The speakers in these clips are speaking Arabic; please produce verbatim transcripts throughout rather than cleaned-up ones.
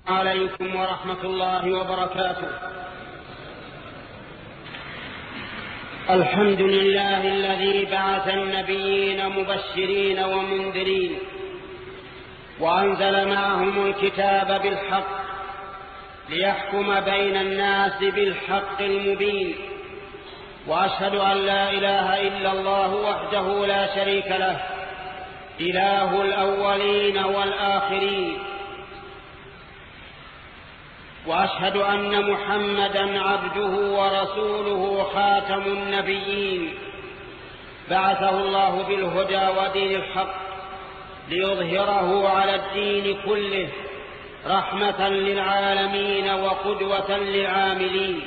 عليكم ورحمة الله وبركاته. الحمد لله الذي بعث النبيين مبشرين ومنذرين وأنزل معهم الكتاب بالحق ليحكم بين الناس بالحق المبين، وأشهد أن لا إله إلا الله وحده لا شريك له إله الأولين والآخرين، وأشهد أن محمدًا عبده ورسوله خاتم النبيين، بعثه الله بالهدى ودين الحق ليظهره على الدين كله رحمة للعالمين وقدوة للعاملين،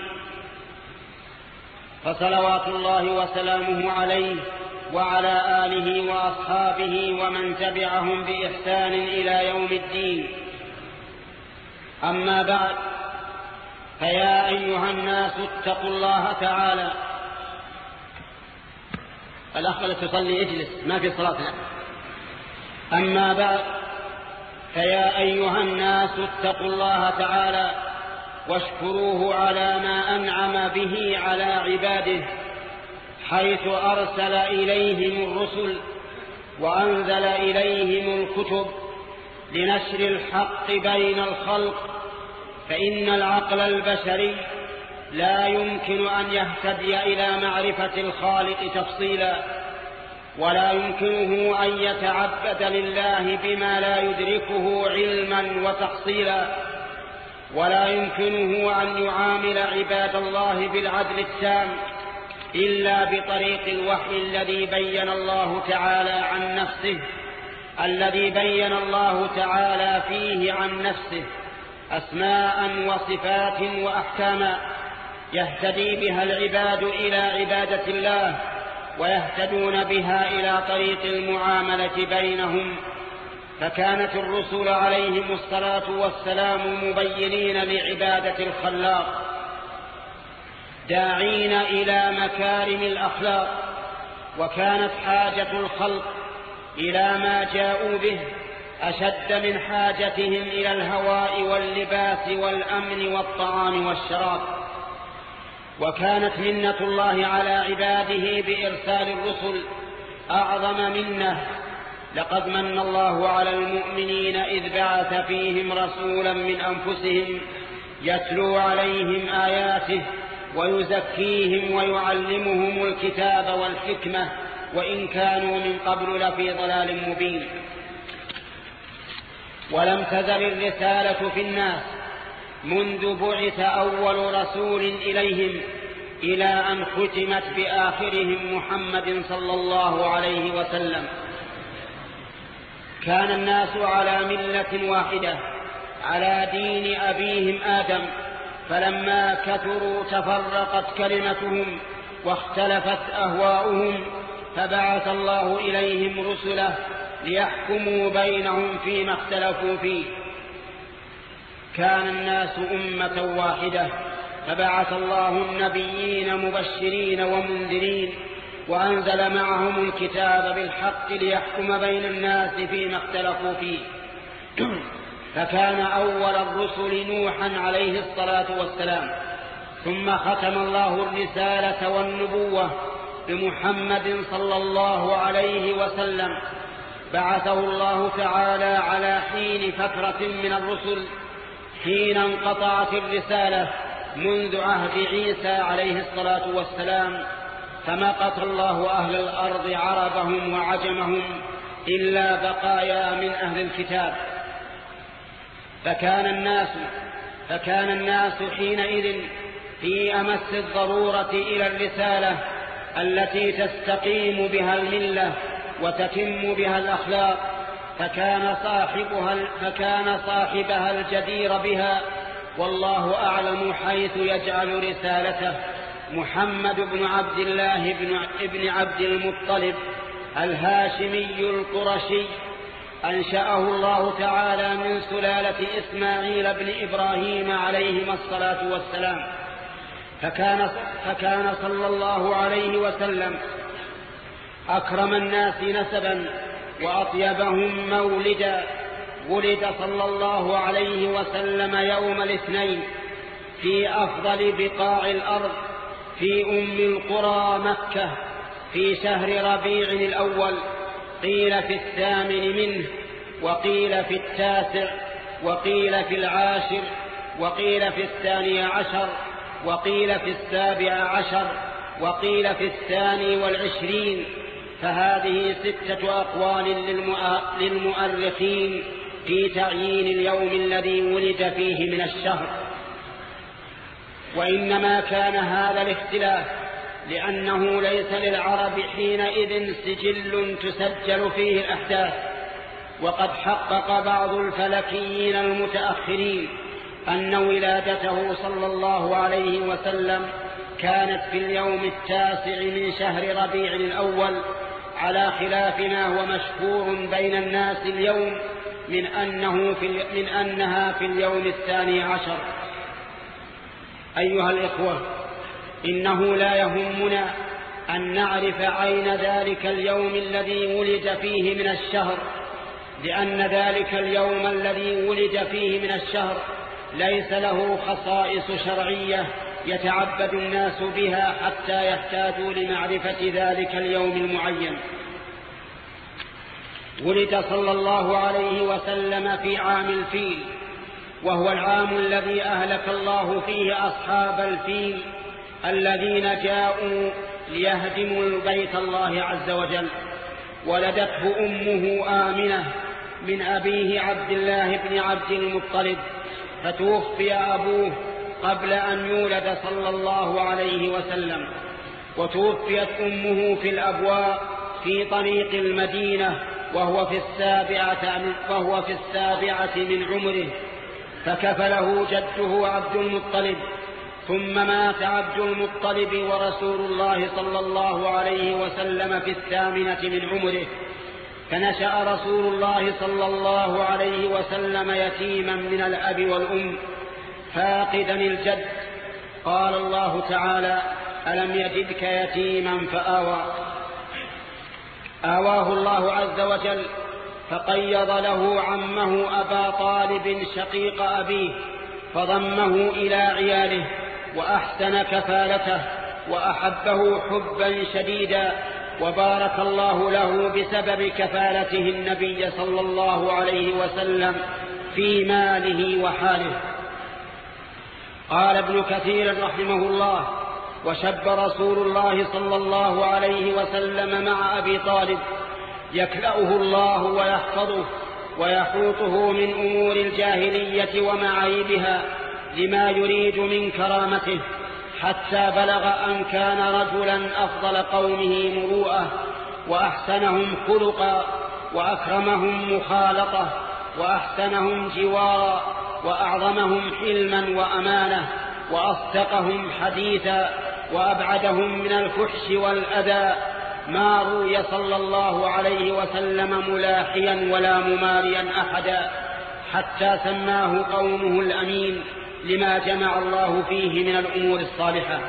فصلوات الله وسلامه عليه وعلى آله وأصحابه ومن تبعهم بإحسان إلى يوم الدين. أما بعد، فيا أيها الناس اتقوا الله تعالى. الأخ لا تصلي اجلس، ما في صلاتنا. أما بعد، فيا أيها الناس اتقوا الله تعالى واشكروه على ما أنعم به على عباده، حيث أرسل إليهم الرسل وأنزل إليهم الكتب لنشر الحق بين الخلق، فإن العقل البشري لا يمكن أن يهتدي إلى معرفة الخالق تفصيلا، ولا يمكنه أن يتعبد لله بما لا يدركه علما وتحصيلا، ولا يمكنه أن يعامل عباد الله بالعدل التام إلا بطريق الوحي الذي بين الله تعالى عن نفسه الذي بين الله تعالى فيه عن نفسه أسماء وصفات وأحكاما يهتدي بها العباد إلى عبادة الله، ويهتدون بها إلى طريق المعاملة بينهم. فكانت الرسل عليهم الصلاة والسلام مبينين لعبادة الخلاق، داعين إلى مكارم الأخلاق، وكانت حاجة الخلق إلى ما جاءوا به أشد من حاجتهم إلى الهواء واللباس والأمن والطعام والشراب. وكانت منة الله على عباده بإرسال الرسل أعظم منه. لقد من الله على المؤمنين إذ بعث فيهم رسولا من أنفسهم يتلو عليهم آياته ويزكيهم ويعلمهم الكتاب والحكمة وإن كانوا من قبل لفي ضلال مبين. ولم تزل الرسالة في الناس منذ بعث أول رسول إليهم إلى أن ختمت بآخرهم محمد صلى الله عليه وسلم. كان الناس على ملة واحدة على دين أبيهم آدم، فلما كثروا تفرقت كلمتهم واختلفت أهواؤهم، فبعث الله إليهم رسله ليحكموا بينهم فيما اختلفوا فيه. كان الناس أمة واحدة، فبعث الله النبيين مبشرين ومنذرين وأنزل معهم الكتاب بالحق ليحكم بين الناس فيما اختلفوا فيه. فكان أول الرسل نوحا عليه الصلاة والسلام، ثم ختم الله الرسالة والنبوة بمحمد صلى الله عليه وسلم، بعثه الله تعالى على حين فترة من الرسل حين انقطعت الرسالة منذ عهد عيسى عليه الصلاة والسلام، فمقت الله أهل الأرض عربهم وعجمهم إلا بقايا من أهل الكتاب. فكان الناس فكان الناس حينئذ في أمس الضرورة إلى الرسالة التي تستقيم بها الملة وتتم بها الأخلاق، فكان صاحبها فكان صاحبها الجدير بها، والله أعلم حيث يجعل رسالته، محمد بن عبد الله بن عبد المطلب الهاشمي القرشي، أنشأه الله تعالى من سلالة إسماعيل بن إبراهيم عليهما الصلاة والسلام. فكان, فكان صلى الله عليه وسلم أكرم الناس نسبا وأطيبهم مولدا، ولد صلى الله عليه وسلم يوم الاثنين في أفضل بقاع الأرض في أم القرى مكة في شهر ربيع الأول، قيل في الثامن منه، وقيل في التاسع، وقيل في العاشر، وقيل في الثاني عشر، وقيل في السابع عشر، وقيل في الثاني والعشرين. فهذه ستة أقوال للمؤرخين في تعيين اليوم الذي ولد فيه من الشهر. وإنما كان هذا الاختلاف لأنه ليس للعرب حينئذ سجل تسجل فيه الأحداث. وقد حقق بعض الفلكيين المتأخرين أن ولادته صلى الله عليه وسلم كانت في اليوم التاسع من شهر ربيع الأول، على خلاف ما هو مشهور بين الناس اليوم من, أنه في من أنها في اليوم الثاني عشر. أيها الإخوة، إنه لا يهمنا أن نعرف عين ذلك اليوم الذي ولد فيه من الشهر، لأن ذلك اليوم الذي ولد فيه من الشهر ليس له خصائص شرعية يتعبد الناس بها حتى يحتاجوا لمعرفة ذلك اليوم المعين. ولد صلى الله عليه وسلم في عام الفيل، وهو العام الذي أهلك الله فيه أصحاب الفيل الذين جاءوا ليهدموا البيت الله عز وجل. ولدته أمه آمنة من أبيه عبد الله بن عبد المطلب، فتوفي أبوه قبل أن يولد صلى الله عليه وسلم، وتوفيت أمه في الأبواء في طريق المدينة وهو في السابعة وهو في السابعة من عمره، فكفله جده عبد المطلب. ثم مات عبد المطلب ورسول الله صلى الله عليه وسلم في الثامنة من عمره، فنشأ رسول الله صلى الله عليه وسلم يتيما من الأب والأم فاقدا الجد. قال الله تعالى: ألم يجدك يتيما فآوى. آواه الله عز وجل فقيض له عمه أبا طالب شقيق أبيه، فضمه إلى عياله وأحسن كفالته وأحبه حبا شديدا، وبارك الله له بسبب كفالته النبي صلى الله عليه وسلم في ماله وحاله. قال ابن كثير رحمه الله: وشب رسول الله صلى الله عليه وسلم مع أبي طالب يكلأه الله ويحفظه ويحوطه من أمور الجاهلية ومعايبها لما يريد من كرامته، حتى بلغ أن كان رجلا أفضل قومه مروءة وأحسنهم خلقا وأكرمهم مخالطة وأحسنهم جوارا وأعظمهم حلما وأمانة وأصدقهم حديثا وأبعدهم من الفحش والأذى. ما روي صلى الله عليه وسلم ملاحيا ولا مماريا أحدا، حتى سماه قومه الأمين لما جمع الله فيه من الأمور الصالحة.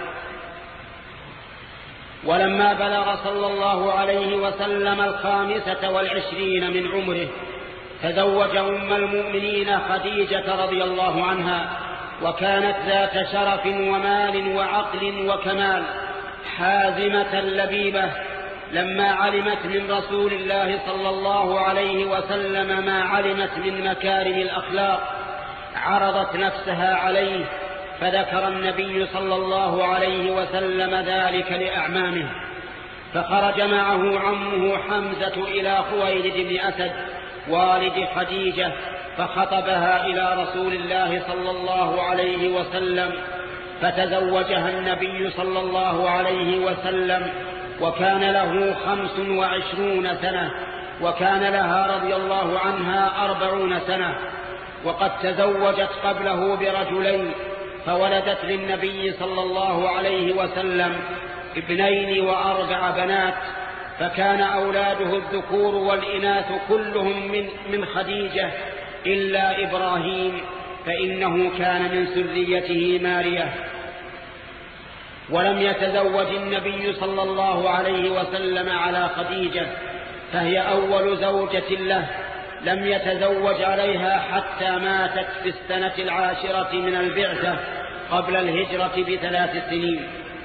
ولما بلغ صلى الله عليه وسلم الخامسة والعشرين من عمره تزوج أم المؤمنين خديجة رضي الله عنها، وكانت ذات شرف ومال وعقل وكمال، حازمة لبيبة. لما علمت من رسول الله صلى الله عليه وسلم ما علمت من مكارم الأخلاق عرضت نفسها عليه، فذكر النبي صلى الله عليه وسلم ذلك لأعمامه، فخرج معه عمه حمزة إلى خويلد بن أسد والد خديجة، فخطبها إلى رسول الله صلى الله عليه وسلم، فتزوجها النبي صلى الله عليه وسلم، وكان له خمس وعشرون سنة، وكان لها رضي الله عنها أربعون سنة. وقد تزوجت قبله برجلين، فولدت للنبي صلى الله عليه وسلم ابنين وأربع بنات، فكان أولاده الذكور والإناث كلهم من, من خديجة إلا إبراهيم، فإنه كان من سريته مارية. ولم يتزوج النبي صلى الله عليه وسلم على خديجة، فهي أول زوجة له، لم يتزوج عليها حتى ماتت في السنة العاشرة من البعثة قبل الهجرة بثلاث سنين.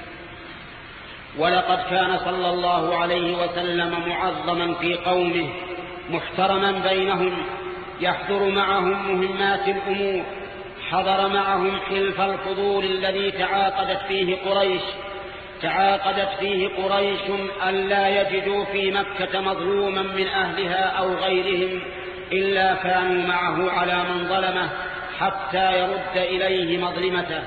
ولقد كان صلى الله عليه وسلم معظما في قومه محترما بينهم، يحضر معهم مهمات الأمور، حضر معهم حلف الفضول الذي تعاقدت فيه قريش تعاقدت فيه قريش ألا يجدوا في مكة مظلوما من أهلها أو غيرهم إلا كانوا معه على من ظلمه حتى يرد إليه مظلمته.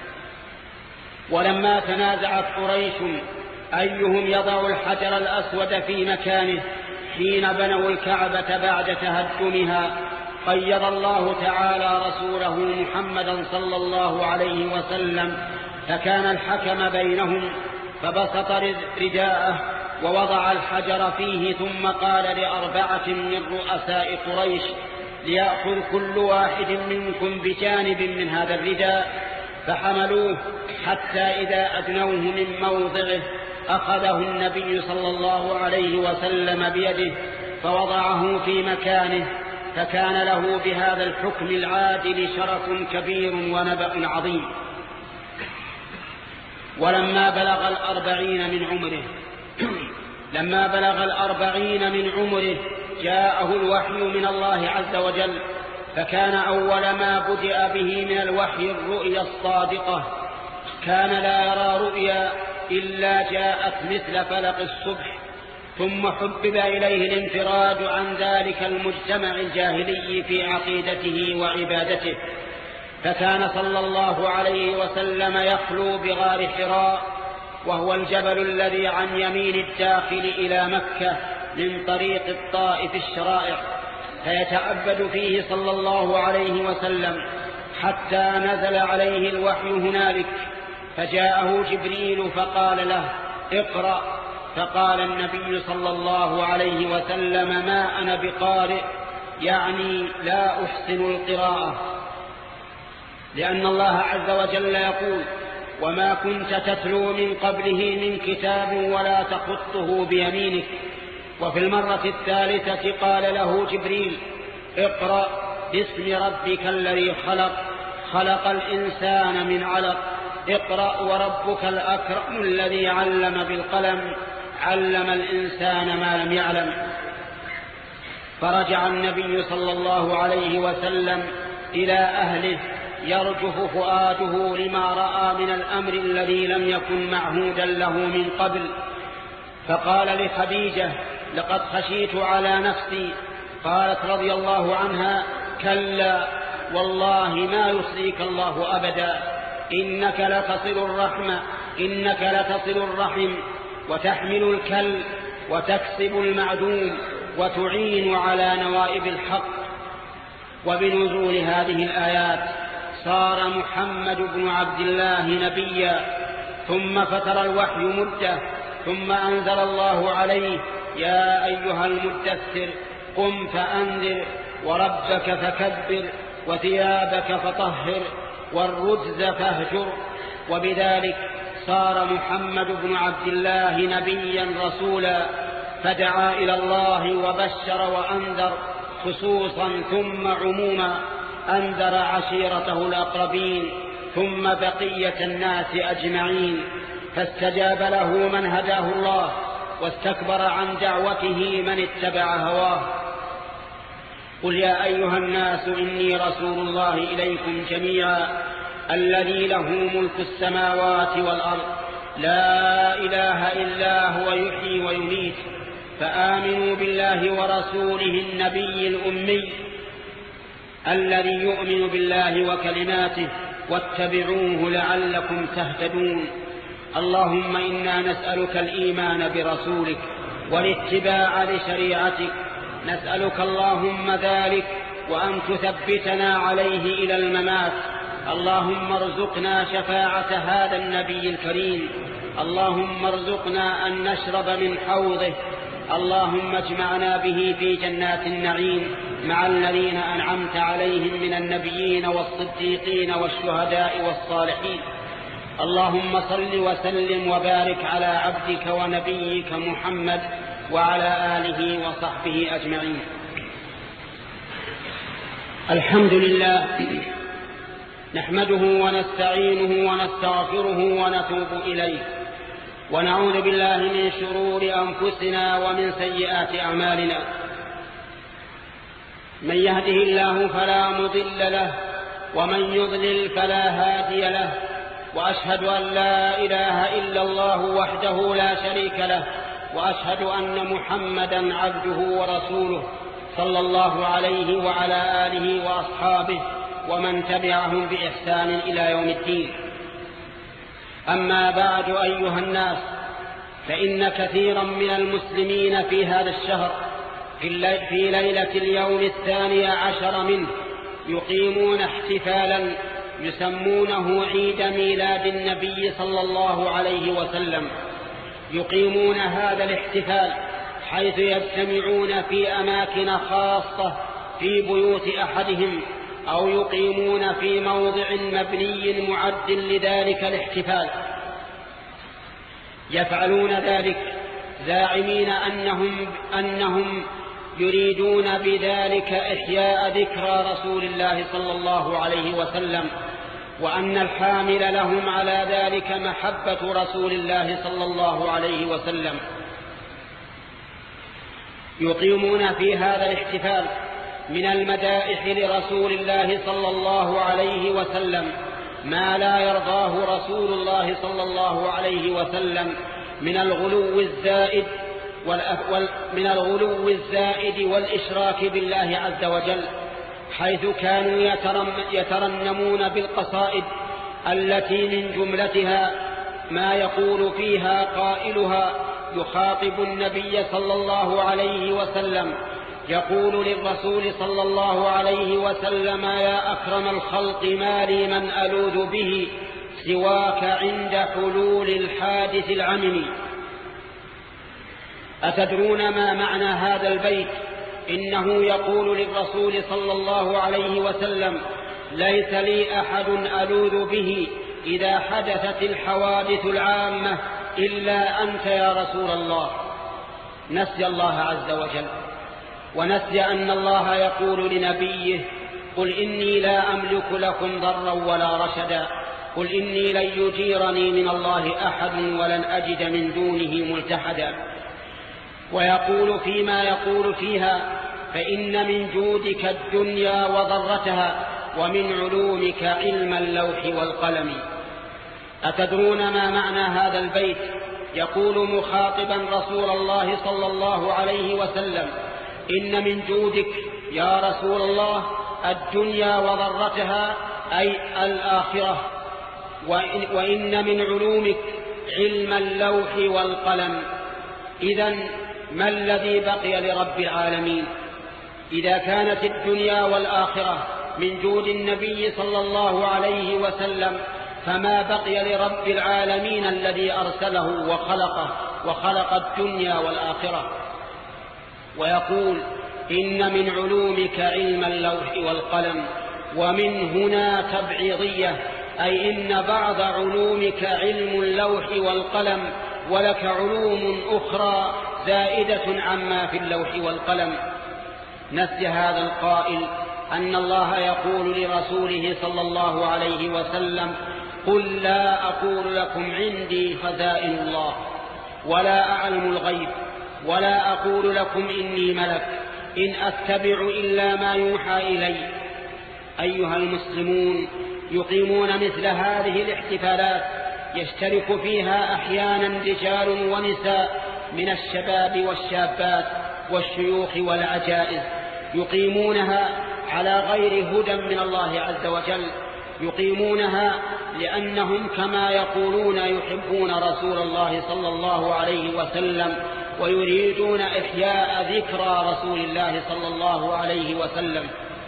ولما تنازعت قريش أيهم يضع الحجر الأسود في مكانه حين بنوا الكعبة بعد تهدمها، قيض الله تعالى رسوله محمدا صلى الله عليه وسلم فكان الحكم بينهم، فبسط رداءه ووضع الحجر فيه، ثم قال لأربعة من رؤساء قريش ليأخذ كل واحد منكم بجانب من هذا الرداء، فحملوه حتى إذا أدنوه من موضعه أخذه النبي صلى الله عليه وسلم بيده فوضعه في مكانه، فكان له بهذا الحكم العادل شرف كبير ونبأ عظيم. ولما بلغ الأربعين من عمره لما بلغ الأربعين من عمره جاءه الوحي من الله عز وجل، فكان أول ما بدأ به من الوحي الرؤيا الصادقة. كان لا يرى رؤيا إلا جاءت مثل فلق الصبح، ثم حبب إليه الانفراد عن ذلك المجتمع الجاهلي في عقيدته وعبادته، فكان صلى الله عليه وسلم يخلو بغار حراء، وهو الجبل الذي عن يمين الداخل إلى مكة من طريق الطائف الشرائع، فيتعبد فيه صلى الله عليه وسلم حتى نزل عليه الوحي هنالك، فجاءه جبريل فقال له اقرأ، فقال النبي صلى الله عليه وسلم ما أنا بقارئ، يعني لا أحسن القراءة، لأن الله عز وجل يقول وما كنت تتلو من قبله من كتاب ولا تخطه بيمينك. وفي المرة الثالثة قال له جبريل اقرأ باسم ربك الذي خلق خلق الإنسان من علق اقرأ وربك الأكرم الذي علم بالقلم علم الإنسان ما لم يعلم. فرجع النبي صلى الله عليه وسلم إلى أهله يرجف فؤاده لما رأى من الأمر الذي لم يكن معهودا له من قبل، فقال لخديجة لقد خشيت على نفسي، قالت رضي الله عنها كلا والله ما يخزيك الله أبدا، إنك لتصل الرحم إنك لتصل الرحم وتحمل الكل وتكسب المعدوم وتعين على نوائب الحق. وبنزول هذه الآيات صار محمد بن عبد الله نبيا، ثم فتر الوحي مدة، ثم أنزل الله عليه يا أيها المدثر قم فأنذر وربك فكبر وثيابك فطهر والرجز فاهجر. وبذلك صار محمد بن عبد الله نبيا رسولا، فدعا إلى الله وبشر وأنذر خصوصا ثم عموما، أنذر عشيرته الأقربين ثم بقية الناس أجمعين، فاستجاب له من هداه الله واستكبر عن دعوته من اتبع هواه. قل يا أيها الناس إني رسول الله إليكم جميعا الذي له ملك السماوات والأرض لا إله إلا هو يحيي ويميت، فآمنوا بالله ورسوله النبي الأمي الذي يؤمن بالله وكلماته واتبعوه لعلكم تهتدون. اللهم إنا نسألك الإيمان برسولك والاتباع لشريعتك، نسألك اللهم ذلك وأن تثبتنا عليه إلى الممات. اللهم ارزقنا شفاعة هذا النبي الكريم، اللهم ارزقنا أن نشرب من حوضه، اللهم اجمعنا به في جنات النعيم مع الذين أنعمت عليهم من النبيين والصديقين والشهداء والصالحين. اللهم صل وسلم وبارك على عبدك ونبيك محمد وعلى آله وصحبه أجمعين. الحمد لله نحمده ونستعينه ونستغفره ونتوب إليه ونعوذ بالله من شرور أنفسنا ومن سيئات أعمالنا. من يهده الله فلا مضل له ومن يضلل فلا هادي له، وأشهد أن لا إله إلا الله وحده لا شريك له، وأشهد أن محمدا عبده ورسوله صلى الله عليه وعلى آله وأصحابه ومن تبعهم بإحسان إلى يوم الدين. أما بعد أيها الناس، فإن كثيرا من المسلمين في هذا الشهر في ليلة اليوم الثاني عشر منه يقيمون احتفالا يسمونه عيد ميلاد النبي صلى الله عليه وسلم. يقيمون هذا الاحتفال حيث يجتمعون في أماكن خاصة في بيوت أحدهم، أو يقيمون في موضع مبني معد لذلك الاحتفال. يفعلون ذلك زاعمين أنهم, أنهم يريدون بذلك إحياء ذكرى رسول الله صلى الله عليه وسلم، وأن الحامل لهم على ذلك محبة رسول الله صلى الله عليه وسلم. يقيمون في هذا الاحتفال من المدائح لرسول الله صلى الله عليه وسلم ما لا يرضاه رسول الله صلى الله عليه وسلم من الغلو الزائد من الغلو الزائد والإشراك بالله عز وجل، حيث كانوا يترنمون بالقصائد التي من جملتها ما يقول فيها قائلها يخاطب النبي صلى الله عليه وسلم، يقول للرسول صلى الله عليه وسلم: يا أكرم الخلق ما لي من ألوذ به سواك عند حلول الحادث العمم. أتدرون ما معنى هذا البيت؟ إنه يقول للرسول صلى الله عليه وسلم: ليس لي أحد ألوذ به إذا حدثت الحوادث العامة إلا أنت يا رسول الله. نسي الله عز وجل، ونسي أن الله يقول لنبيه: قل إني لا أملك لكم ضرا ولا رشدا، قل إني لن يجيرني من الله أحد ولن أجد من دونه ملتحدا. ويقول فيما يقول فيها: فإن من جودك الدنيا وضرتها، ومن علومك علم اللوح والقلم. أتدرون ما معنى هذا البيت؟ يقول مخاطبا رسول الله صلى الله عليه وسلم: إن من جودك يا رسول الله الدنيا وضرتها، أي الآخرة، وإن من علومك علم اللوح والقلم. إذن ما الذي بقي لرب العالمين؟ إذا كانت الدنيا والآخرة من جود النبي صلى الله عليه وسلم، فما بقي لرب العالمين الذي أرسله وخلقه وخلق الدنيا والآخرة. ويقول: إن من علومك علم اللوح والقلم. ومن هنا تبعيضية، أي إن بعض علومك علم اللوح والقلم، ولك علوم أخرى زائدة عما في اللوح والقلم. نسي هذا القائل أن الله يقول لرسوله صلى الله عليه وسلم: قل لا أقول لكم عندي خزائن الله ولا أعلم الغيب ولا أقول لكم إني ملك إن أتبع إلا ما يوحى إلي. أيها المسلمون، يقيمون مثل هذه الاحتفالات يشترك فيها أحيانا رجال ونساء من الشباب والشابات والشيوخ والعجائز، يقيمونها على غير هدى من الله عز وجل. يقيمونها لأنهم كما يقولون يحبون رسول الله صلى الله عليه وسلم، ويريدون إحياء ذكرى رسول الله صلى الله عليه وسلم.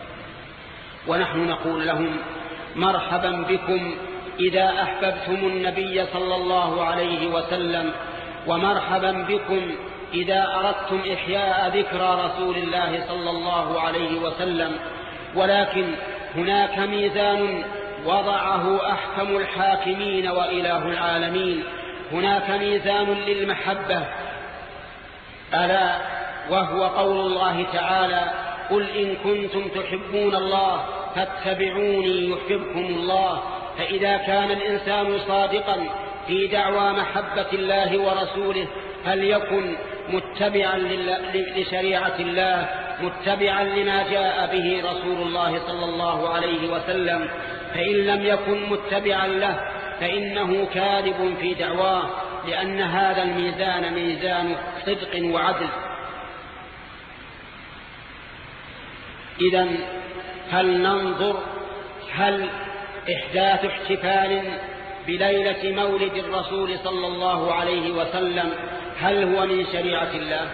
ونحن نقول لهم: مرحبا بكم إذا أحببتم النبي صلى الله عليه وسلم، ومرحبا بكم إذا أردتم إحياء ذكرى رسول الله صلى الله عليه وسلم. ولكن هناك ميزان وضعه أحكم الحاكمين وإله العالمين، هناك ميزان للمحبة، ألا وهو قول الله تعالى: قل إن كنتم تحبون الله فاتبعوني يحببكم الله. فإذا كان الإنسان صادقا في دعوى محبة الله ورسوله فليكن متبعا لشريعة الله، متبعا لما جاء به رسول الله صلى الله عليه وسلم. فإن لم يكن متبعا له فإنه كاذب في دعواه، لأن هذا الميزان ميزان صدق وعدل. إذن هل ننظر هل إحداث احتفال بليلة مولد الرسول صلى الله عليه وسلم هل هو من شريعة الله؟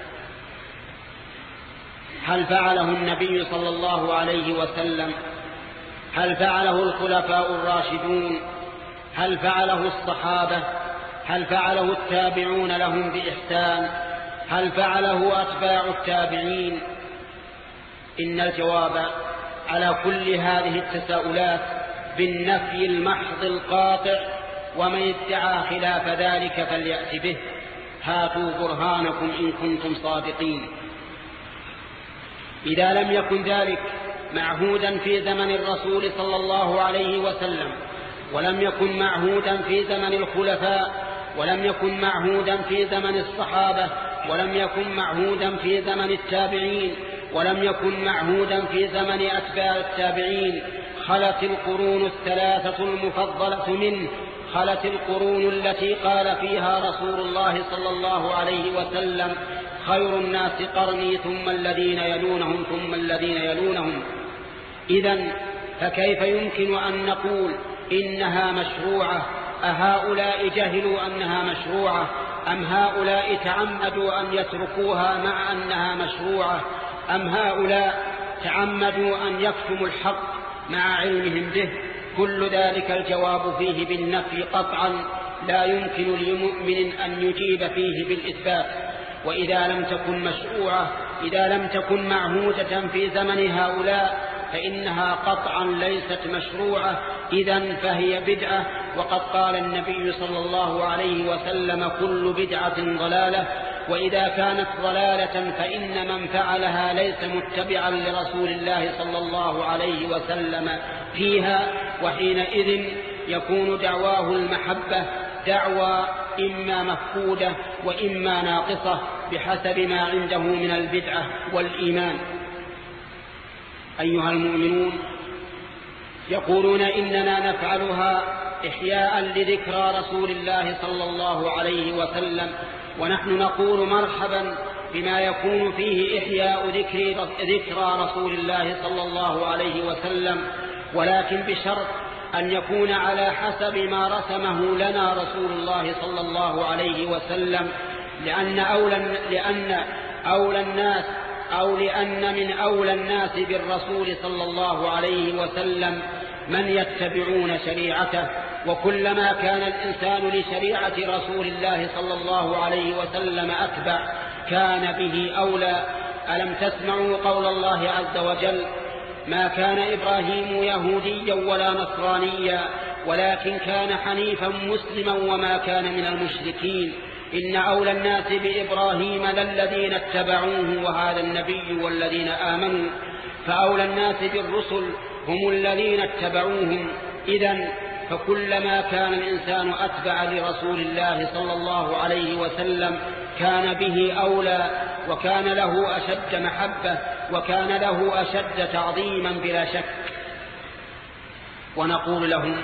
هل فعله النبي صلى الله عليه وسلم؟ هل فعله الخلفاء الراشدون؟ هل فعله الصحابة؟ هل فعله التابعون لهم بإحسان؟ هل فعله أتباع التابعين؟ إن الجواب على كل هذه التساؤلات بالنفي المحض القاطع، ومن ادعى خلاف ذلك فليأت به. هاتوا برهانكم إن كنتم صادقين. إذا لم يكن ذلك معهودا في زمن الرسول صلى الله عليه وسلم، ولم يكن معهودا في زمن الخلفاء، ولم يكن معهودا في زمن الصحابة، ولم يكن معهودا في زمن التابعين، ولم يكن معهودا في زمن أتباع التابعين، خلت القرون الثلاثة المفضلة منه، خلت القرون التي قال فيها رسول الله صلى الله عليه وسلم: خير الناس قرني ثم الذين يلونهم ثم الذين يلونهم. إذن فكيف يمكن أن نقول إنها مشروعة؟ أهؤلاء جهلوا أنها مشروعة أم هؤلاء تعمدوا أن يتركوها مع أنها مشروعة، أم هؤلاء تعمدوا أن يكتموا الحق مع علمهم به؟ كل ذلك الجواب فيه بالنفي قطعا، لا يمكن لمؤمن أن يجيب فيه بالإثبات. وإذا لم تكن مشروعة، إذا لم تكن معهودة في زمن هؤلاء فإنها قطعا ليست مشروعة، إذن فهي بدعة. وقد قال النبي صلى الله عليه وسلم: كل بدعة ضلالة. وإذا كانت ضلالة فإن من فعلها ليس متبعا لرسول الله صلى الله عليه وسلم فيها، وحينئذ يكون دعواه المحبة دعوى إما مفقودة وإما ناقصة بحسب ما عنده من البدعة والإيمان. أيها المؤمنون، يقولون إننا نفعلها إحياء لذكرى رسول الله صلى الله عليه وسلم، ونحن نقول مرحبا بما يكون فيه إحياء ذكر ذكرى رسول الله صلى الله عليه وسلم، ولكن بشرط أن يكون على حسب ما رسمه لنا رسول الله صلى الله عليه وسلم، لأن أولى, لأن أولى الناس أو لأن من أولى الناس بالرسول صلى الله عليه وسلم من يتبعون شريعته، وكلما كان الإنسان لشريعة رسول الله صلى الله عليه وسلم أتبع كان به أولى. ألم تسمعوا قول الله عز وجل: ما كان إبراهيم يهوديا ولا نصرانيا ولكن كان حنيفا مسلما وما كان من المشركين، إن أولى الناس بإبراهيم للذين اتبعوه وهذا النبي والذين آمنوا، فأولى الناس بالرسل هم الذين اتبعوهم. إذن فكلما كان الإنسان أتبع لرسول الله صلى الله عليه وسلم كان به أولى، وكان له أشد محبة، وكان له أشد تعظيما بلا شك. ونقول لهم: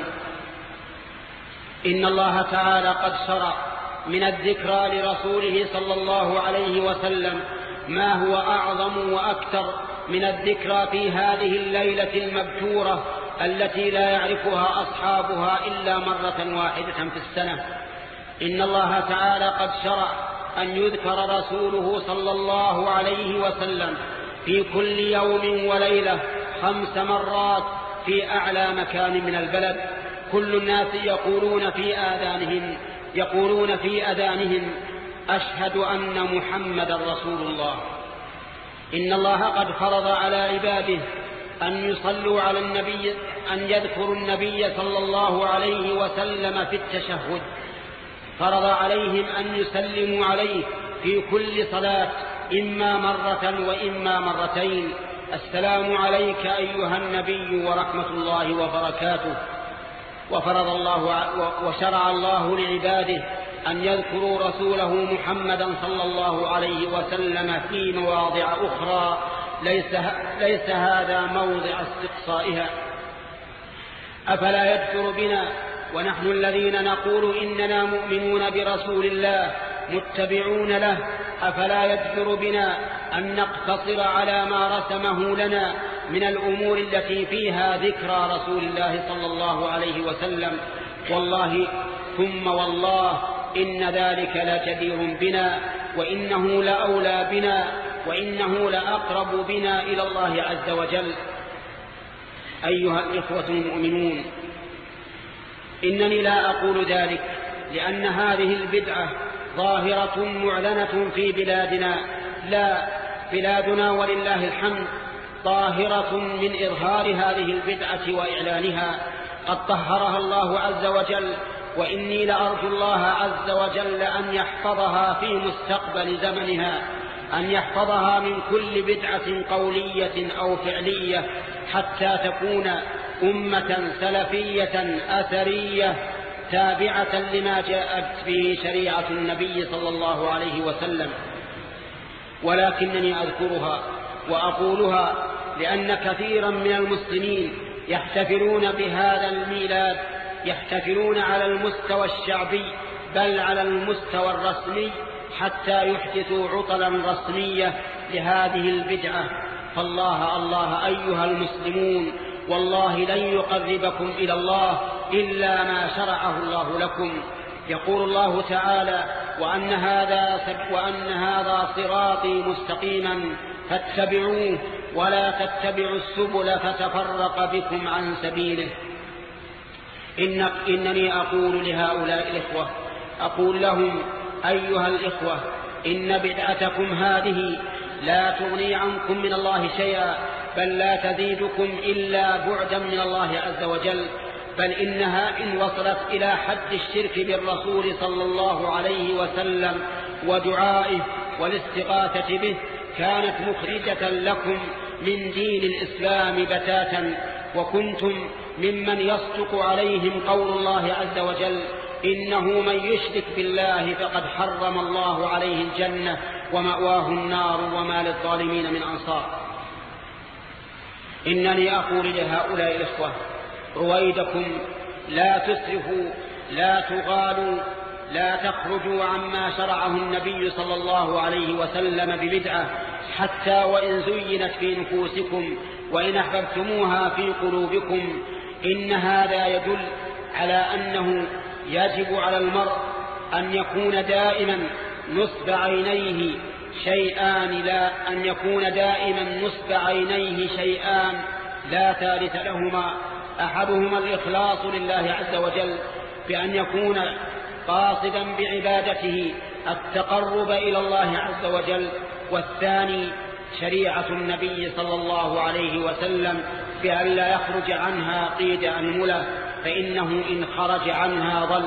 إن الله تعالى قد شرع من الذكرى لرسوله صلى الله عليه وسلم ما هو أعظم وأكثر من الذكرى في هذه الليلة المبتورة التي لا يعرفها أصحابها إلا مرة واحدة في السنة. إن الله تعالى قد شرع أن يذكر رسوله صلى الله عليه وسلم في كل يوم وليلة خمس مرات في أعلى مكان من البلد. كل الناس يقولون في آذانهم يقولون في أذانهم: أشهد أن محمد رسول الله. إن الله قد فرض على عباده أن يصلوا على النبي، أن يذكروا النبي صلى الله عليه وسلم في التشهد، فرض عليهم أن يسلموا عليه في كل صلاة، إما مرة وإما مرتين: السلام عليك أيها النبي ورحمة الله وبركاته. وفرض الله وشرع الله لعباده أن يذكروا رسوله محمدا صلى الله عليه وسلم في مواضع أخرى ليس, ليس هذا موضع استقصائها. أفلا يذكر بنا ونحن الذين نقول إننا مؤمنون برسول الله متبعون له؟ أفلا يذكر بنا أن نقتصر على ما رسمه لنا من الأمور التي فيها ذكرى رسول الله صلى الله عليه وسلم؟ والله ثم والله إن ذلك لجدير بنا، وإنه لأولى بنا، وإنه لأقرب بنا إلى الله عز وجل. أيها الإخوة المؤمنون، إنني لا أقول ذلك لأن هذه البدعة ظاهرة معلنة في بلادنا، لا، بلادنا ولله الحمد ظاهرة من إظهار هذه البدعة وإعلانها، قد طهرها الله عز وجل، وإني لأرجو الله عز وجل أن يحفظها في مستقبل زمنها، أن يحفظها من كل بدعة قولية أو فعلية، حتى تكون أمة سلفية أثرية تابعة لما جاءت به شريعة النبي صلى الله عليه وسلم. ولكنني أذكرها وأقولها لأن كثيرا من المسلمين يحتفلون بهذا الميلاد، يحتفلون على المستوى الشعبي بل على المستوى الرسمي، حتى يحدثوا عطلا رسمية لهذه البدعة. فالله الله أيها المسلمون، والله لن يقربكم إلى الله إلا ما شرعه الله لكم. يقول الله تعالى: وأن هذا, وأن هذا صراطي مستقيما فاتبعوه ولا تتبعوا السبل فتفرق بكم عن سبيله. إن إنني أقول لهؤلاء الإخوة، أقول لهم: أيها الإخوة، إن بدعتكم هذه لا تغني عنكم من الله شيئا، بل لا تزيدكم إلا بعدا من الله عز وجل، بل إنها إن وصلت إلى حد الشرك بالرسول صلى الله عليه وسلم ودعائه والاستغاثة به كانت مخرجة لكم من دين الإسلام بتاتا، وكنتم ممن يصدق عليهم قول الله عز وجل: إنه من يشرك بالله فقد حرم الله عليه الجنة ومأواه النار وما للظالمين من أنصار. إنني أقول لهؤلاء الإخوة: رويدكم لا تسرفوا، لا تغالوا، لا تخرجوا عما شرعه النبي صلى الله عليه وسلم ببدعة، حتى وإن زينت في نفوسكم وإن أحببتموها في قلوبكم. إن هذا يدل على أنه يجب على المرء أن يكون دائما نصب عينيه شيئان لا أن يكون دائما نصب عينيه شيئان لا ثالث لهما: أحدهما الإخلاص لله عز وجل بأن يكون قاصدا بعبادته التقرب إلى الله عز وجل، والثاني شريعة النبي صلى الله عليه وسلم بأن لا يخرج عنها قيد أنملة، فإنه إن خرج عنها ضل.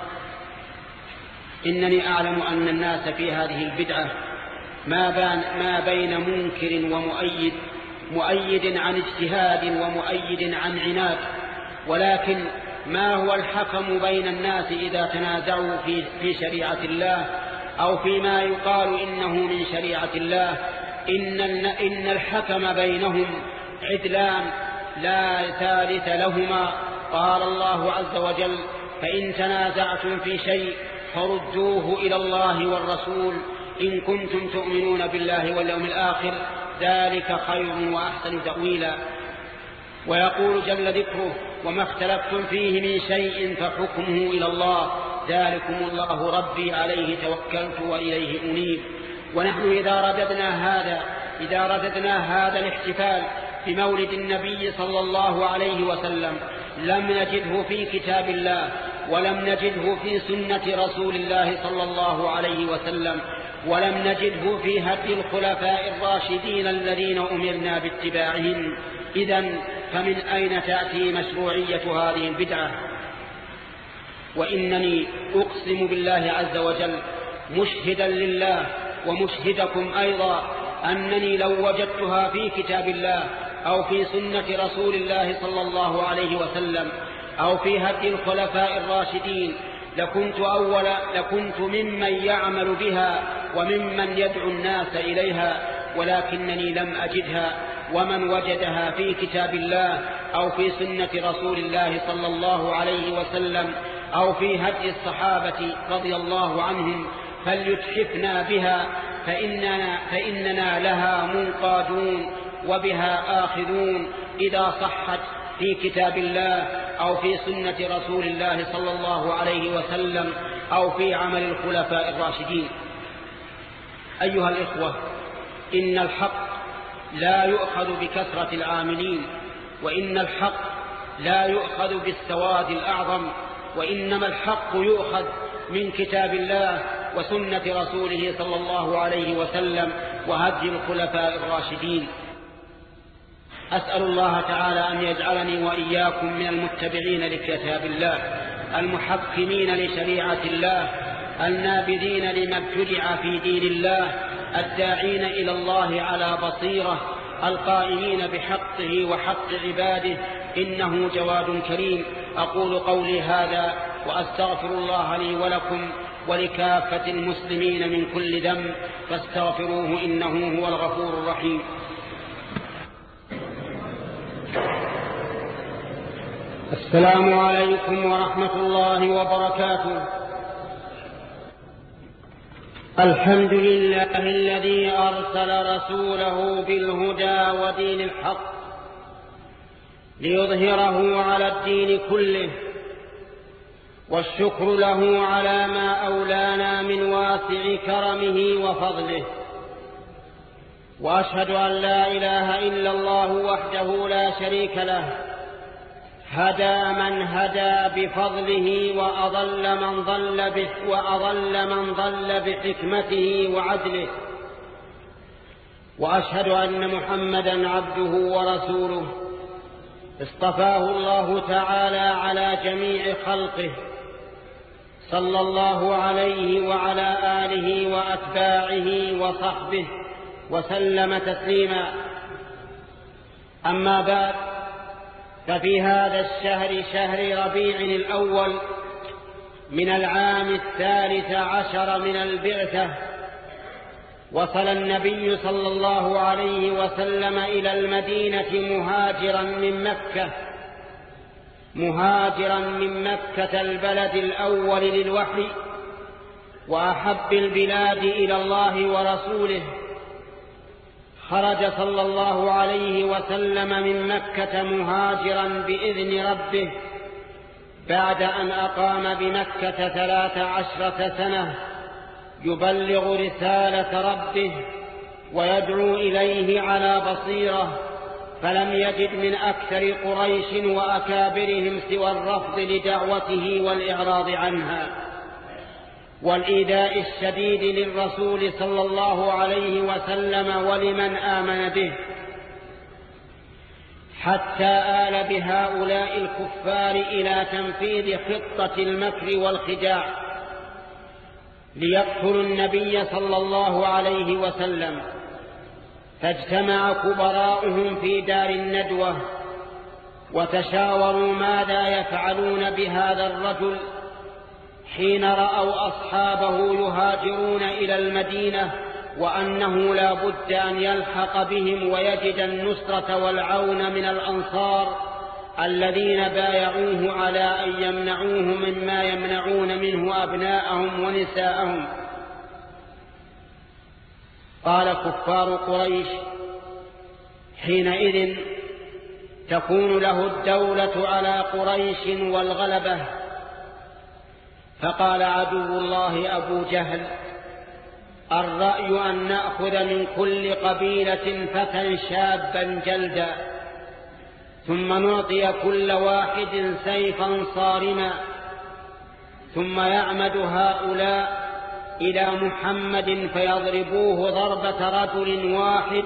إنني أعلم أن الناس في هذه البدعة ما بين منكر ومؤيد، مؤيد عن اجتهاد ومؤيد عن عناد، ولكن ما هو الحكم بين الناس إذا تنازعوا في, في شريعة الله أو فيما يقال إنه من شريعة الله؟ إن, إن الحكم بينهم عدلان لا ثالث لهما. قال الله عز وجل: فإن تنازعتم في شيء فردوه إلى الله والرسول إن كنتم تؤمنون بالله واليوم الآخر، ذلك خير وأحسن تأويلا. ويقول جل ذكره: وما اختلفتم فيه من شيء فحكمه إلى الله، ذلكم الله ربي عليه توكلت وإليه أنيب. ونحن إذا رددنا هذا إذا رددنا هذا الاحتفال بمولد النبي صلى الله عليه وسلم لم نجده في كتاب الله، ولم نجده في سنة رسول الله صلى الله عليه وسلم، ولم نجده في هدي الخلفاء الراشدين الذين أمرنا باتباعهم. إذن فمن أين تأتي مشروعية هذه البدعة؟ وإنني أقسم بالله عز وجل مشهدا لله ومشهدكم أيضا أنني لو وجدتها في كتاب الله أو في سنة رسول الله صلى الله عليه وسلم أو في هدي الخلفاء الراشدين لكنت أول لكنت ممن يعمل بها وممن يدعو الناس إليها، ولكنني لم أجدها. ومن وجدها في كتاب الله أو في سنة رسول الله صلى الله عليه وسلم أو في هدي الصحابة رضي الله عنهم فليتحفنا بها، فإننا, فإننا لها منقادون وبها آخذون إذا صحت في كتاب الله أو في سنة رسول الله صلى الله عليه وسلم أو في عمل الخلفاء الراشدين. أيها الإخوة، إن الحق لا يؤخذ بكثرة العاملين، وإن الحق لا يؤخذ بالسواد الأعظم، وإنما الحق يؤخذ من كتاب الله وسنة رسوله صلى الله عليه وسلم وهدي الخلفاء الراشدين. أسأل الله تعالى أن يجعلني وإياكم من المتبعين لكتاب الله المحكمين لشريعة الله النابذين لما ابتدع في دين الله الداعين إلى الله على بصيرة القائمين بحقه وحق عباده، إنه جواد كريم. أقول قولي هذا وأستغفر الله لي ولكم ولكافة المسلمين من كل ذنب فاستغفروه إنه هو الغفور الرحيم. السلام عليكم ورحمة الله وبركاته. الحمد لله الذي أرسل رسوله بالهدى ودين الحق ليظهره على الدين كله، والشكر له على ما أولانا من واسع كرمه وفضله، وأشهد أن لا إله إلا الله وحده لا شريك له، هدى من هدى بفضله وأضل من ضل به وأضل من ضل بحكمته وعدله، وأشهد أن محمدا عبده ورسوله اصطفاه الله تعالى على جميع خلقه، صلى الله عليه وعلى آله وأتباعه وصحبه وسلم تسليما. أما بعد، ففي هذا الشهر شهر ربيع الأول من العام الثالث عشر من البعثة وصل النبي صلى الله عليه وسلم إلى المدينة مهاجرا من مكة مهاجرا من مكة البلد الأول للوحي وأحب البلاد إلى الله ورسوله. خرج صلى الله عليه وسلم من مكة مهاجرا بإذن ربه بعد أن أقام بمكة ثلاث عشرة سنة يبلغ رسالة ربه ويدعو إليه على بصيرة، فلم يجد من أكثر قريش وأكابرهم سوى الرفض لدعوته والإعراض عنها والإيذاء الشديد للرسول صلى الله عليه وسلم ولمن آمن به، حتى آل بهؤلاء الكفار إلى تنفيذ خطة المكر والخداع ليقتلوا النبي صلى الله عليه وسلم. فاجتمع كبراؤهم في دار الندوة وتشاوروا ماذا يفعلون بهذا الرجل حين رأوا أصحابه يهاجرون إلى المدينة وأنه لا بد أن يلحق بهم ويجد النصرة والعون من الأنصار الذين بايعوه على أن يمنعوه مما يمنعون منه أبناءهم ونساءهم. قال كفار قريش حينئذ تكون له الدولة على قريش والغلبة. فقال عدو الله أبو جهل الرأي أن نأخذ من كل قبيلة فتى شابا جلدا ثم نعطي كل واحد سيفا صارما ثم يعمد هؤلاء إلى محمد فيضربوه ضربة رجل واحد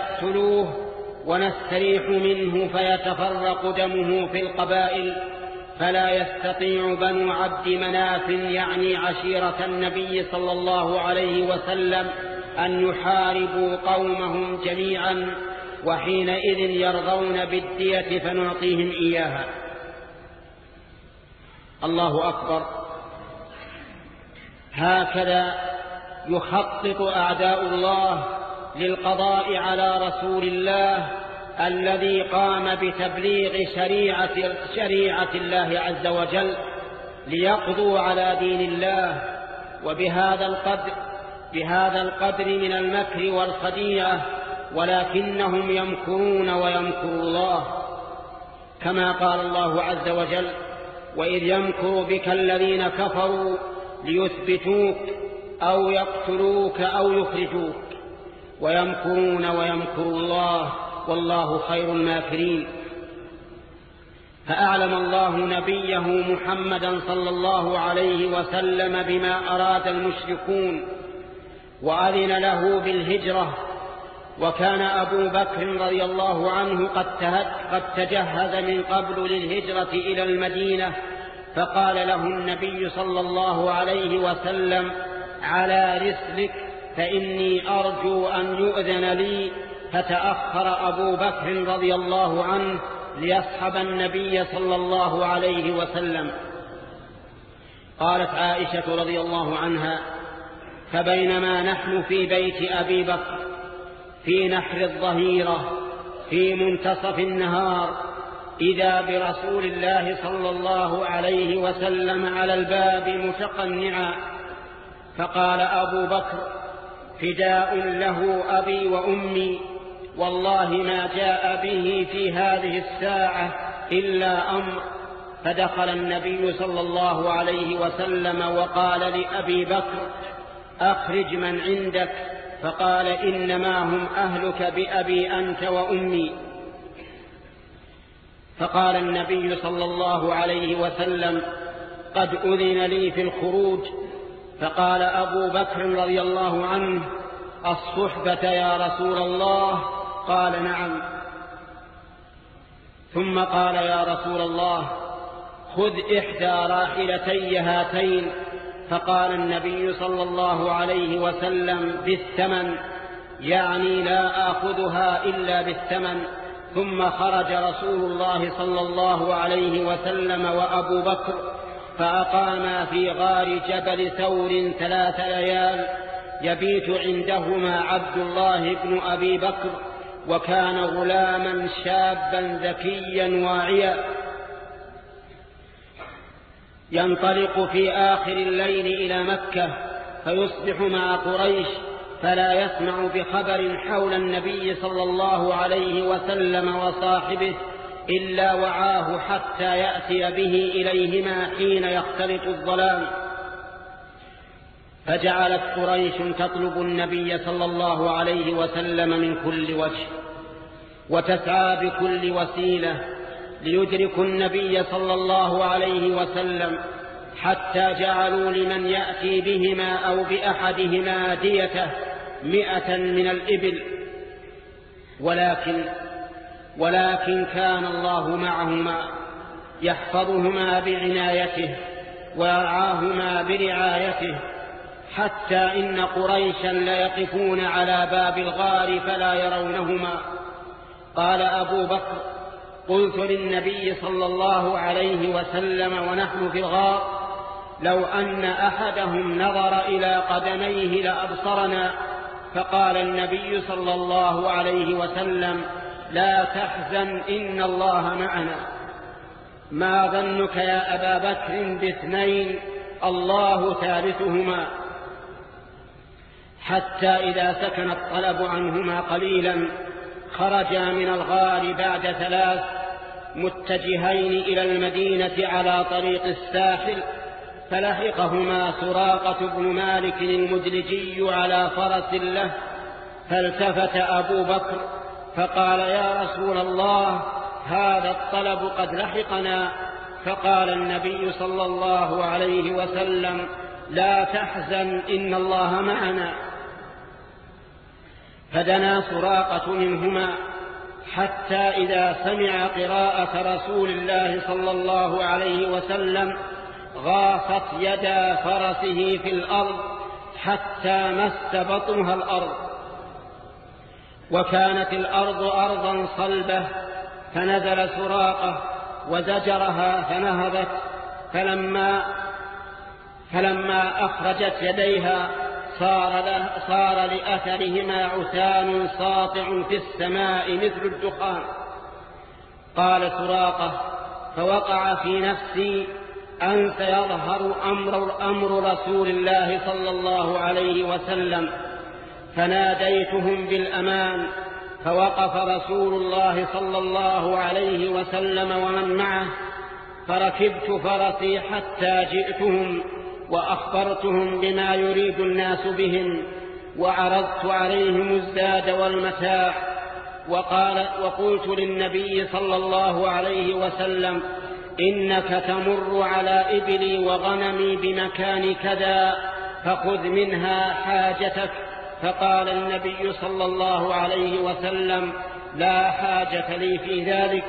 فيقتلوه ونستريح منه فيتفرق دمه في القبائل فلا يستطيع بنو عبد مناف يعني عشيرة النبي صلى الله عليه وسلم أن يحاربوا قومهم جميعا، وحينئذ يرضون بالدية فنعطيهم إياها. الله أكبر. هكذا يخطط أعداء الله للقضاء على رسول الله الذي قام بتبليغ شريعة, شريعة الله عز وجل ليقضوا على دين الله. وبهذا القدر بهذا القدر من المكر والخديعة، ولكنهم يمكرون ويمكر الله، كما قال الله عز وجل: وإذ يمكر بك الذين كفروا ليثبتوك أو يقتلوك أو يخرجوك ويمكرون ويمكر الله والله خير الماكرين. فأعلم الله نبيه محمدا صلى الله عليه وسلم بما أراد المشركون وأذن له بالهجرة. وكان أبو بكر رضي الله عنه قد تجهز من قبل للهجرة إلى المدينة، فقال له النبي صلى الله عليه وسلم: على رسلك فإني أرجو أن يؤذن لي. فتأخر أبو بكر رضي الله عنه ليصحب النبي صلى الله عليه وسلم. قالت عائشة رضي الله عنها: فبينما نحن في بيت أبي بكر في نحر الظهيرة في منتصف النهار إذا برسول الله صلى الله عليه وسلم على الباب متقنعا، فقال أبو بكر: فداء له أبي وأمي، والله ما جاء به في هذه الساعة إلا أمر. فدخل النبي صلى الله عليه وسلم وقال لأبي بكر: أخرج من عندك. فقال: إنما هم أهلك بأبي أنت وأمي. فقال النبي صلى الله عليه وسلم: قد أذن لي في الخروج. فقال أبو بكر رضي الله عنه: الصحبة يا رسول الله؟ قال: نعم. ثم قال: يا رسول الله، خذ إحدى راحلتي هاتين. فقال النبي صلى الله عليه وسلم: بالثمن، يعني لا آخذها إلا بالثمن. ثم خرج رسول الله صلى الله عليه وسلم وأبو بكر، فأقاما في غار جبل ثور ثلاث ليال يبيت عندهما عبد الله بن أبي بكر، وكان غلاما شابا ذكيا واعيا، ينطلق في آخر الليل إلى مكة فيصبح مع قريش، فلا يسمع بخبر حول النبي صلى الله عليه وسلم وصاحبه إلا وعاه حتى يأتي به إليهما حين يختلط الظلام. فجعلت قريش تطلب النبي صلى الله عليه وسلم من كل وجه، وتسعى بكل وسيلة ليدركوا النبي صلى الله عليه وسلم، حتى جعلوا لمن يأتي بهما أو بأحدهما ديته مئة من الإبل. ولكن ولكن كان الله معهما يحفظهما بعنايته ويرعاهما برعايته، حتى إن قريشا ليقفون على باب الغار فلا يرونهما. قال أبو بكر: قلت للنبي صلى الله عليه وسلم ونحن في الغار: لو أن أحدهم نظر إلى قدميه لأبصرنا. فقال النبي صلى الله عليه وسلم: لا تحزن إن الله معنا. ما ظنك يا أبا بكر باثنين الله ثالثهما. حتى إذا سكن الطلب عنهما قليلا خرجا من الغار بعد ثلاث متجهين إلى المدينة على طريق الساحل، فلحقهما سراقة بن مالك المدلجي على فرس له، فالتفت أبو بكر فقال: يا رسول الله، هذا الطلب قد لحقنا. فقال النبي صلى الله عليه وسلم: لا تحزن إن الله معنا. فدنا سراقة منهما حتى إذا سمع قراءة رسول الله صلى الله عليه وسلم غاصت يدا فرسه في الأرض حتى مس بطنها الأرض، وكانت الأرض أرضا صلبة، فنزل سراقة وزجرها فنهضت، فلما, فلما أخرجت يديها صار, صار لأثرهما عثان ساطع في السماء مثل الدخان. قال سراقة: فوقع في نفسي أن سيظهر أمر, أمر رسول الله صلى الله عليه وسلم، فناديتهم بالأمان، فوقف رسول الله صلى الله عليه وسلم ومن معه، فركبت فرسي حتى جئتهم وأخبرتهم بما يريد الناس بهم، وعرضت عليهم الزاد والمتاع، وقال وقلت للنبي صلى الله عليه وسلم: إنك تمر على إبلي وغنمي بمكان كذا، فخذ منها حاجتك. فقال النبي صلى الله عليه وسلم: لا حاجة لي في ذلك.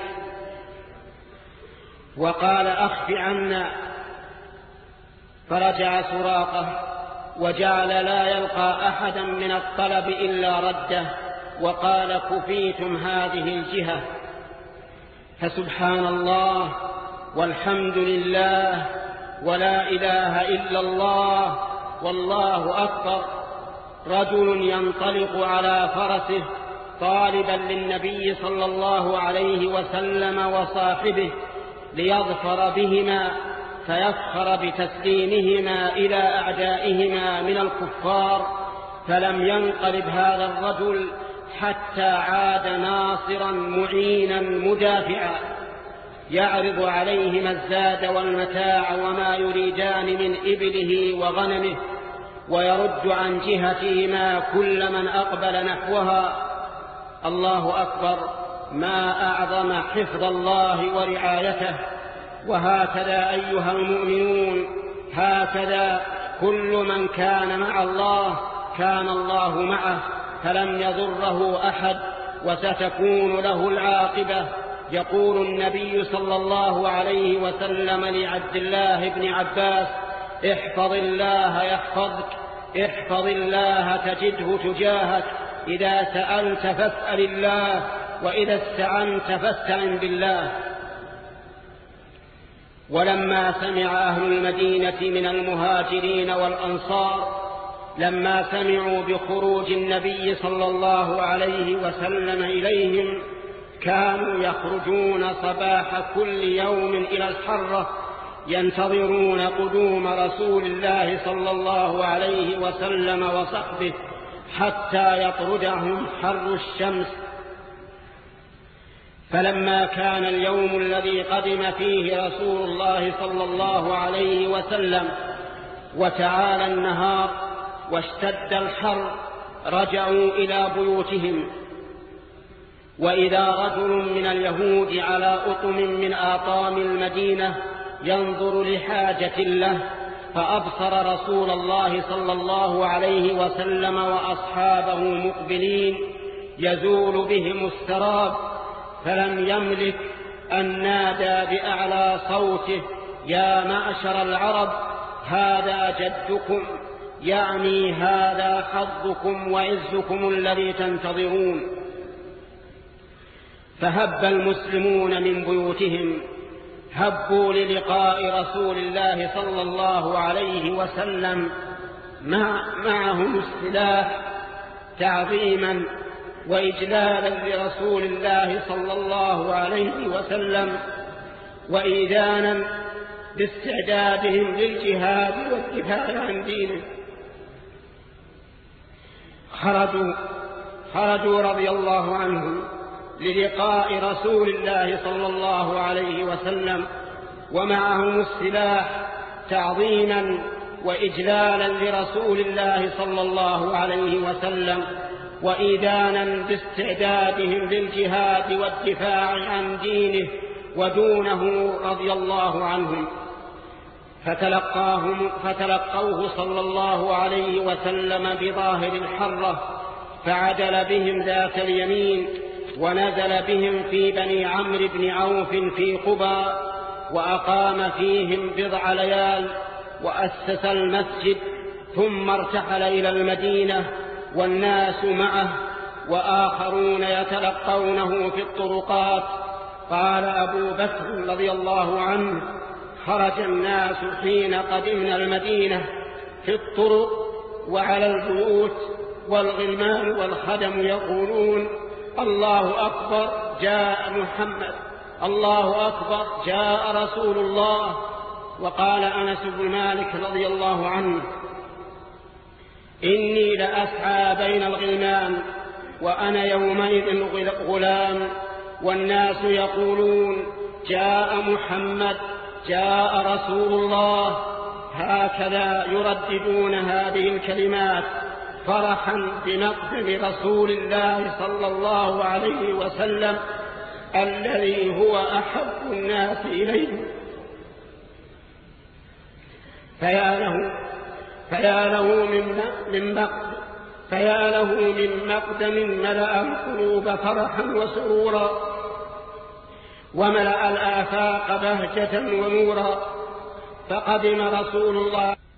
وقال: أخف عنا. فرجع سراقة وجعل لا يلقى أحدا من الطلب إلا رده، وقال: كفيتم هذه الجهة. فسبحان الله والحمد لله ولا إله إلا الله والله أكبر. رجل ينطلق على فرسه طالبا للنبي صلى الله عليه وسلم وصاحبه ليظفر بهما، فيفخر بتسليمهما إلى أعدائهما من الكفار، فلم ينقلب هذا الرجل حتى عاد ناصرا معينا مدافعا، يعرض عليهما الزاد والمتاع وما يريدان من إبله وغنمه، ويرد عن جهتهما كل من أقبل نحوها. الله أكبر، ما أعظم حفظ الله ورعايته. وهكذا أيها المؤمنون، هكذا كل من كان مع الله كان الله معه، فلم يضره أحد، وستكون له العاقبة. يقول النبي صلى الله عليه وسلم لعبد الله بن عباس: احفظ الله يحفظك، احفظ الله تجده تجاهك، إذا سألت فاسأل الله، وإذا استعنت فاستعن بالله. ولما سمع أهل المدينة من المهاجرين والأنصار لما سمعوا بخروج النبي صلى الله عليه وسلم إليهم، كانوا يخرجون صباح كل يوم إلى الحرة ينتظرون قدوم رسول الله صلى الله عليه وسلم وصحبه حتى يطردهم حر الشمس. فلما كان اليوم الذي قدم فيه رسول الله صلى الله عليه وسلم وتعالى النهار واشتد الحر، رجعوا إلى بيوتهم، وإذا رجل من اليهود على أطم من آطام المدينة ينظر لحاجة له، فأبصر رسول الله صلى الله عليه وسلم وأصحابه مقبلين يزول بهم السراب، فلم يملك أن نادى بأعلى صوته: يا معشر العرب، هذا جدكم، يعني هذا حظكم وعزكم الذي تنتظرون. فهب المسلمون من بيوتهم، هبوا للقاء رسول الله صلى الله عليه وسلم، مع معهم السلاح تعظيما وإجلالا لرسول الله صلى الله عليه وسلم، وإيذانا باستعدادهم للجهاد والدفاع عن دينه. خرجوا, خرجوا رضي الله عنهم للقاء رسول الله صلى الله عليه وسلم، ومعهم السلاح تعظيما وإجلالا لرسول الله صلى الله عليه وسلم، وإيذانا باستعدادهم للجهاد والدفاع عن دينه ودونه رضي الله عنهم. فتلقاهم فتلقوه صلى الله عليه وسلم بظاهر الحرة، فعدل بهم ذات اليمين ونزل بهم في بني عمرو بن عوف في قبى، وأقام فيهم بضع ليال، وأسس المسجد، ثم ارتحل إلى المدينة والناس معه وآخرون يتلقونه في الطرقات. قال أبو بكر رضي الله عنه: خرج الناس حين قدمنا المدينة في الطرق وعلى البيوت، والغلمان والخدم يقولون: الله أكبر جاء محمد، الله أكبر جاء رسول الله. وقال أنس بن مالك رضي الله عنه: إني لأسعى بين الغلمان وأنا يومئذ غلام، والناس يقولون: جاء محمد جاء رسول الله، هكذا يرددون هذه الكلمات فرحا بمقدم رسول الله صلى الله عليه وسلم الذي هو أحب الناس إليه. فيا له فيا له من من مقدم فيا له من مقدم ملأ القلوب فرحا وسرورا، وملأ الآفاق بهجة ونورا. فقدم رسول الله